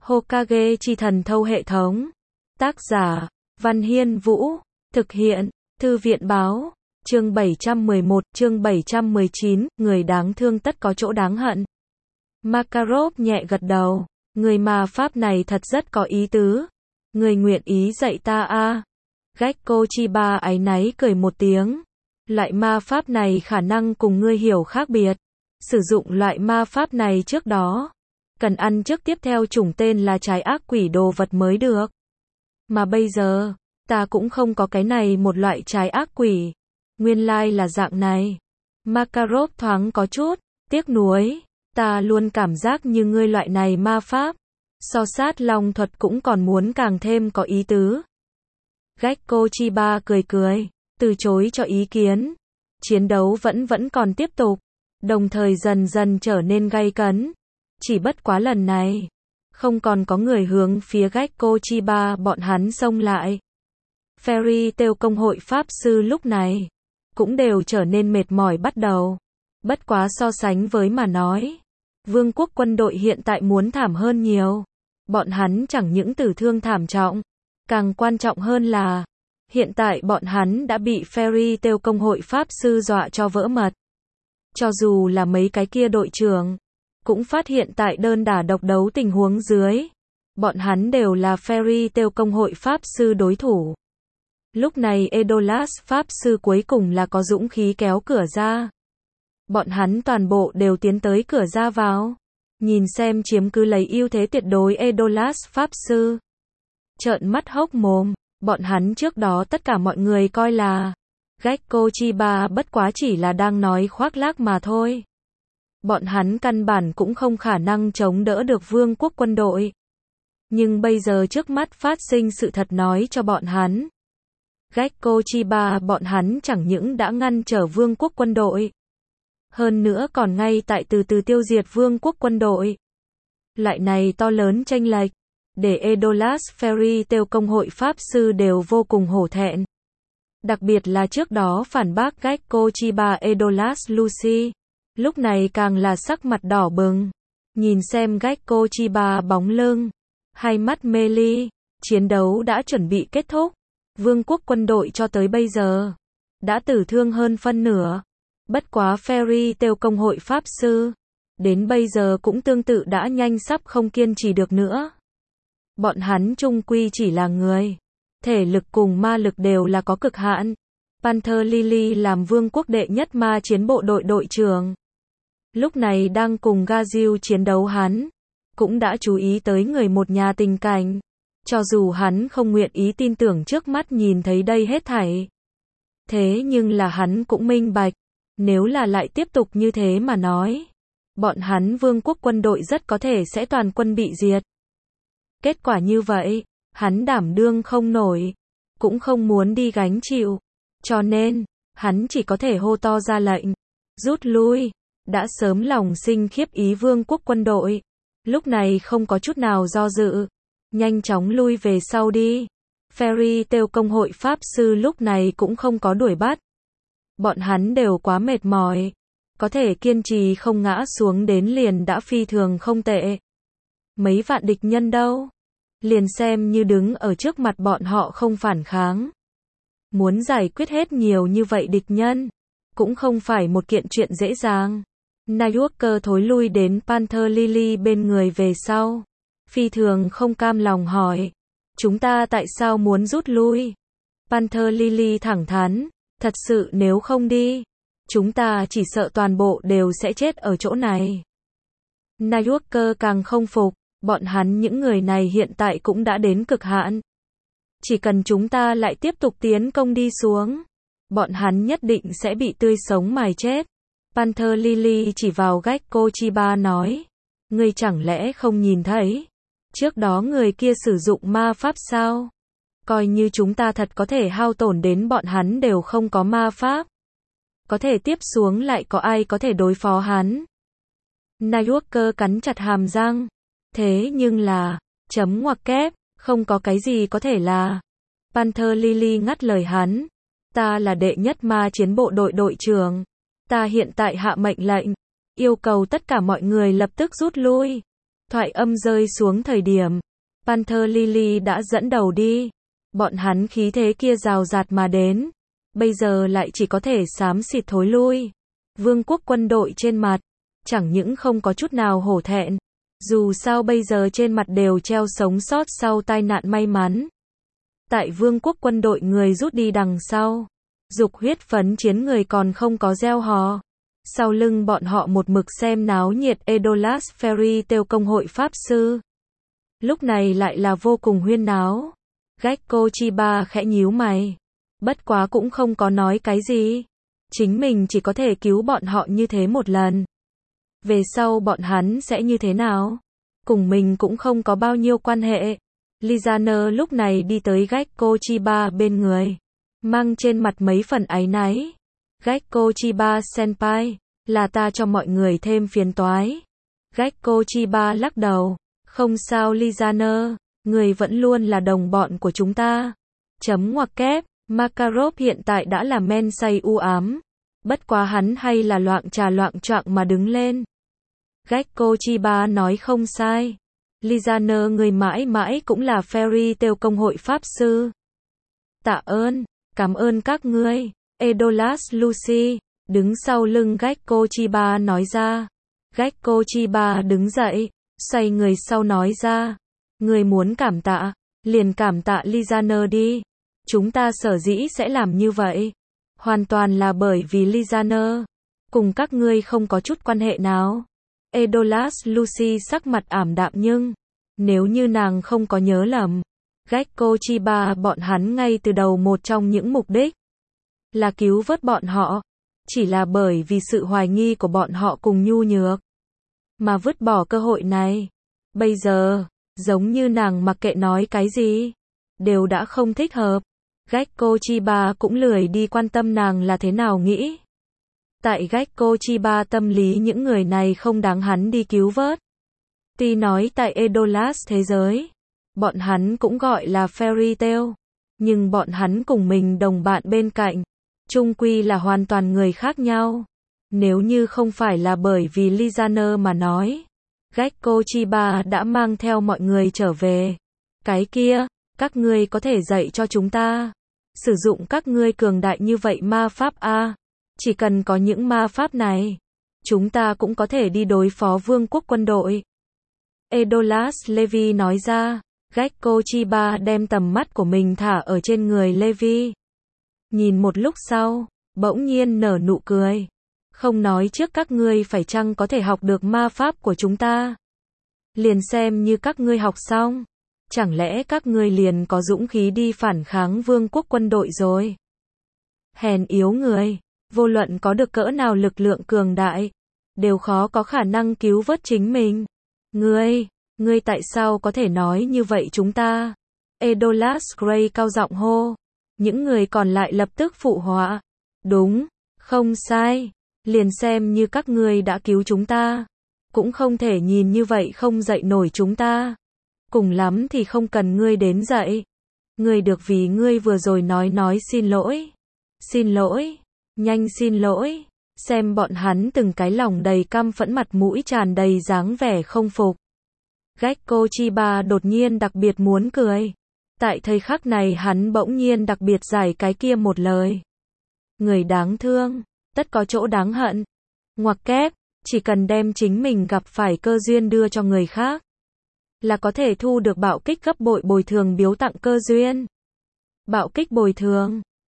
Hokage chi thần thâu hệ thống. Tác giả, Văn Hiên Vũ. Thực hiện, Thư viện Báo. Chương 711, chương 719, người đáng thương tất có chỗ đáng hận. Makarov nhẹ gật đầu. Người ma pháp này thật rất có ý tứ. Người nguyện ý dạy ta a? Gekko Chiba áy náy cười một tiếng. Loại ma pháp này khả năng cùng ngươi hiểu khác biệt. Sử dụng loại ma pháp này trước đó, cần ăn trước tiếp theo chủng tên là trái ác quỷ đồ vật mới được. Mà bây giờ, ta cũng không có cái này một loại trái ác quỷ. Nguyên lai là dạng này. Makarov thoáng có chút tiếc nuối. Ta luôn cảm giác như ngươi loại này ma pháp, so sát long thuật cũng còn muốn càng thêm có ý tứ. Gekko Chiba cười cười, từ chối cho ý kiến. Chiến đấu vẫn còn tiếp tục, đồng thời dần dần trở nên gay cấn. Chỉ bất quá lần này, không còn có người hướng phía Gekko Chiba bọn hắn xông lại. Fairy Tail công hội pháp sư lúc này cũng đều trở nên mệt mỏi bắt đầu. Bất quá so sánh với mà nói, vương quốc quân đội hiện tại muốn thảm hơn nhiều. Bọn hắn chẳng những tử thương thảm trọng, càng quan trọng hơn là hiện tại bọn hắn đã bị Fairy Tail công hội pháp sư dọa cho vỡ mật. Cho dù là mấy cái kia đội trưởng cũng phát hiện tại đơn đả độc đấu tình huống dưới, bọn hắn đều là Fairy Tail công hội pháp sư đối thủ. Lúc này Edolas pháp sư cuối cùng là có dũng khí kéo cửa ra. Bọn hắn toàn bộ đều tiến tới cửa ra vào, nhìn xem chiếm cứ lấy ưu thế tuyệt đối Edolas pháp sư. Trợn mắt hốc mồm, bọn hắn trước đó tất cả mọi người coi là Gekko Chiba bất quá chỉ là đang nói khoác lác mà thôi. Bọn hắn căn bản cũng không khả năng chống đỡ được vương quốc quân đội. Nhưng bây giờ trước mắt phát sinh sự thật nói cho bọn hắn, Gekko Chiba bọn hắn chẳng những đã ngăn trở vương quốc quân đội, hơn nữa còn ngay tại từ từ tiêu diệt vương quốc quân đội. Lại này to lớn chênh lệch, để Edolas Fairy Tail công hội pháp sư đều vô cùng hổ thẹn. Đặc biệt là trước đó phản bác Gekko Chiba Edolas Lucy, lúc này càng là sắc mặt đỏ bừng. Nhìn xem Gekko Chiba bóng lưng, hai mắt mê ly, chiến đấu đã chuẩn bị kết thúc. Vương quốc quân đội cho tới bây giờ đã tử thương hơn phân nửa. Bất quá Fairy Tail công hội pháp sư đến bây giờ cũng tương tự đã nhanh sắp không kiên trì được nữa. Bọn hắn chung quy chỉ là người, thể lực cùng ma lực đều là có cực hạn. Panther Lily làm vương quốc đệ nhất ma chiến bộ đội đội trưởng, lúc này đang cùng Gaziu chiến đấu, hắn cũng đã chú ý tới người một nhà tình cảnh. Cho dù hắn không nguyện ý tin tưởng trước mắt nhìn thấy đây hết thảy, thế nhưng là hắn cũng minh bạch, nếu là lại tiếp tục như thế mà nói, bọn hắn vương quốc quân đội rất có thể sẽ toàn quân bị diệt. Kết quả như vậy, hắn đảm đương không nổi, cũng không muốn đi gánh chịu, cho nên, hắn chỉ có thể hô to ra lệnh, rút lui. Đã sớm lòng sinh khiếp ý vương quốc quân đội, lúc này không có chút nào do dự, nhanh chóng lui về sau đi. Fairy Tail công hội pháp sư lúc này cũng không có đuổi bắt. Bọn hắn đều quá mệt mỏi, có thể kiên trì không ngã xuống đến liền đã phi thường không tệ. Mấy vạn địch nhân đâu, liền xem như đứng ở trước mặt bọn họ không phản kháng. Muốn giải quyết hết nhiều như vậy địch nhân, cũng không phải một kiện chuyện dễ dàng. Nayuka thối lui đến Panther Lily bên người về sau, phi thường không cam lòng hỏi, chúng ta tại sao muốn rút lui? Panther Lily thẳng thắn, thật sự nếu không đi, chúng ta chỉ sợ toàn bộ đều sẽ chết ở chỗ này. Nayuka càng không phục, bọn hắn những người này hiện tại cũng đã đến cực hạn. Chỉ cần chúng ta lại tiếp tục tiến công đi xuống, bọn hắn nhất định sẽ bị tươi sống mài chết. Panther Lily chỉ vào Gekko Chiba nói, ngươi chẳng lẽ không nhìn thấy, trước đó người kia sử dụng ma pháp sao? Coi như chúng ta thật có thể hao tổn đến bọn hắn đều không có ma pháp, có thể tiếp xuống lại có ai có thể đối phó hắn? Nayuka cắn chặt hàm răng, thế nhưng là, chấm ngoặc kép, không có cái gì có thể là. Panther Lily ngắt lời hắn, ta là đệ nhất ma chiến bộ đội đội trưởng. Ta hiện tại hạ mệnh lệnh, yêu cầu tất cả mọi người lập tức rút lui. Thoại âm rơi xuống thời điểm Panther Lily đã dẫn đầu đi. Bọn hắn khí thế kia rào rạt mà đến, bây giờ lại chỉ có thể xám xịt thối lui. Vương quốc quân đội trên mặt chẳng những không có chút nào hổ thẹn, dù sao bây giờ trên mặt đều treo sống sót sau tai nạn may mắn. Tại vương quốc quân đội người rút đi đằng sau, dục huyết phấn chiến người còn không có gieo hò. Sau lưng bọn họ một mực xem náo nhiệt Edolas Fairy Tale công hội pháp sư. Lúc này lại là vô cùng huyên náo. Gekko Chiba khẽ nhíu mày. Bất quá cũng không có nói cái gì. Chính mình chỉ có thể cứu bọn họ như thế một lần. Về sau bọn hắn sẽ như thế nào? Cùng mình cũng không có bao nhiêu quan hệ. Lizaner lúc này đi tới Gekko Chiba bên người, mang trên mặt mấy phần áy náy. Gekko Chiba senpai, là ta cho mọi người thêm phiền toái. Gekko Chiba lắc đầu, không sao Lizaner, người vẫn luôn là đồng bọn của chúng ta. Chấm ngoặc kép, Makarov hiện tại đã là men say u ám. Bất quá hắn hay là loạng trà loạng choạng mà đứng lên. Gekko Chiba nói không sai. Lizaner người mãi mãi cũng là Fairy Tale công hội pháp sư. Tạ ơn, cảm ơn các ngươi. Edolas Lucy, đứng sau lưng Gekko Chiba nói ra. Gekko Chiba đứng dậy, xoay người sau nói ra. Người muốn cảm tạ, liền cảm tạ Lizaner đi. Chúng ta sở dĩ sẽ làm như vậy, hoàn toàn là bởi vì Lizaner. Cùng các ngươi không có chút quan hệ nào. Edolas Lucy sắc mặt ảm đạm nhưng, nếu như nàng không có nhớ lầm, Gekko Chiba bọn hắn ngay từ đầu một trong những mục đích là cứu vớt bọn họ. Chỉ là bởi vì sự hoài nghi của bọn họ cùng nhu nhược mà vứt bỏ cơ hội này. Bây giờ, giống như nàng mặc kệ nói cái gì, đều đã không thích hợp. Gekko Chiba cũng lười đi quan tâm nàng là thế nào nghĩ. Tại Gekko Chiba tâm lý những người này không đáng hắn đi cứu vớt. Tuy nói tại Edolas thế giới, bọn hắn cũng gọi là Fairy Tale, nhưng bọn hắn cùng mình đồng bạn bên cạnh, chung quy là hoàn toàn người khác nhau. Nếu như không phải là bởi vì Lizaner mà nói, Gekko Chiba đã mang theo mọi người trở về. Cái kia, các ngươi có thể dạy cho chúng ta sử dụng các ngươi cường đại như vậy ma pháp a? Chỉ cần có những ma pháp này, chúng ta cũng có thể đi đối phó vương quốc quân đội. Edolas Levi nói ra. Gekko Chiba đem tầm mắt của mình thả ở trên người Levi. Nhìn một lúc sau, bỗng nhiên nở nụ cười. Không nói trước các ngươi phải chăng có thể học được ma pháp của chúng ta. Liền xem như các ngươi học xong, chẳng lẽ các ngươi liền có dũng khí đi phản kháng vương quốc quân đội rồi? Hèn yếu người, vô luận có được cỡ nào lực lượng cường đại, đều khó có khả năng cứu vớt chính mình. Ngươi tại sao có thể nói như vậy chúng ta? Edolas Gray cao giọng hô. Những người còn lại lập tức phụ họa. Đúng, không sai. Liền xem như các ngươi đã cứu chúng ta, cũng không thể nhìn như vậy không dậy nổi chúng ta. Cùng lắm thì không cần ngươi đến dậy. Ngươi được vì ngươi vừa rồi nói xin lỗi. Xin lỗi, nhanh xin lỗi. Xem bọn hắn từng cái lòng đầy căm phẫn mặt mũi tràn đầy dáng vẻ không phục. Gekko Chiba đột nhiên đặc biệt muốn cười. Tại thời khắc này hắn bỗng nhiên đặc biệt giải cái kia một lời. Người đáng thương, tất có chỗ đáng hận. Ngoặc kép, chỉ cần đem chính mình gặp phải cơ duyên đưa cho người khác, là có thể thu được bạo kích gấp bội bồi thường biếu tặng cơ duyên. Bạo kích bồi thường.